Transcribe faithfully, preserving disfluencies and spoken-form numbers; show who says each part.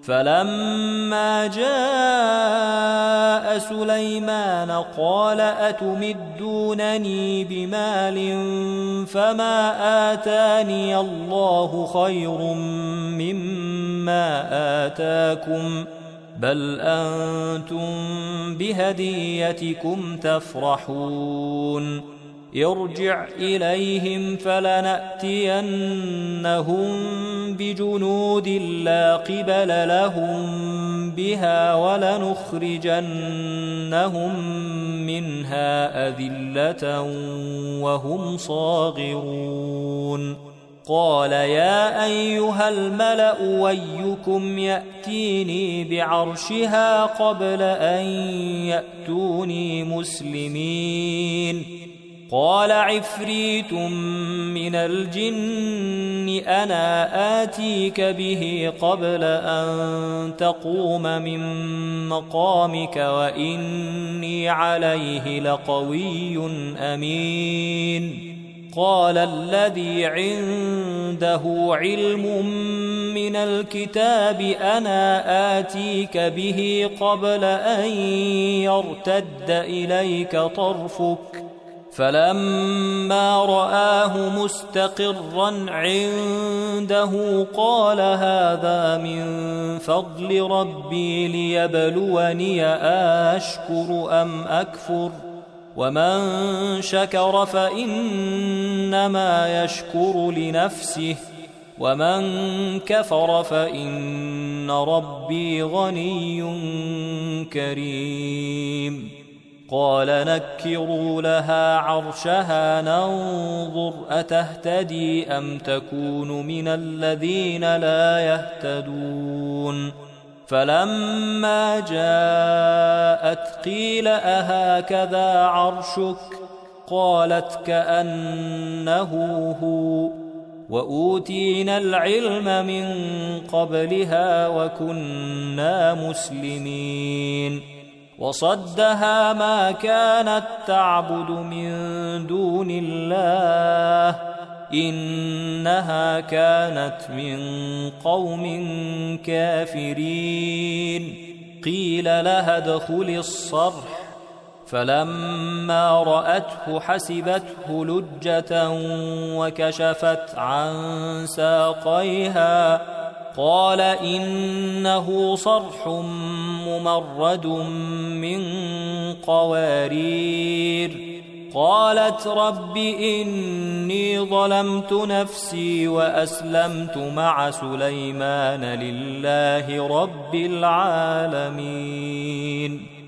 Speaker 1: فلما جاء سليمان قال أتمدونني بمال فما آتاني الله خير مما آتاكم بل أنتم بهديتكم تفرحون ارجع إليهم فلنأتينهم بجنود لا قبل لهم بها ولنخرجنهم منها أذلة وهم صاغرون قال يا أيها الملأ أيكم يأتيني بعرشها قبل أن يأتوني مسلمين قال عفريت من الجن أنا آتيك به قبل أن تقوم من مقامك وإني عليه لقوي أمين قال الذي عنده علم من الكتاب أنا آتيك به قبل أن يرتد إليك طرفك فلما رآه مستقرا عنده قال هذا من فضل ربي ليبلوني أشكر أم أكفر ومن شكر فإنما يشكر لنفسه ومن كفر فإن ربي غني كريم قال نكروا لها عرشها ننظر أتهتدي أم تكون من الذين لا يهتدون فلما جاءت قيل أهكذا عرشك قالت كأنه هو وأوتينا العلم من قبلها وكنا مسلمين وصدها ما كانت تعبد من دون الله إنها كانت من قوم كافرين قيل لها ادخل الصرح فلما رأته حسبته لجة وكشفت عن ساقيها قال إنه صرح ممرد من قوارير قالت رب إني ظلمت نفسي وأسلمت مع سليمان لله رب العالمين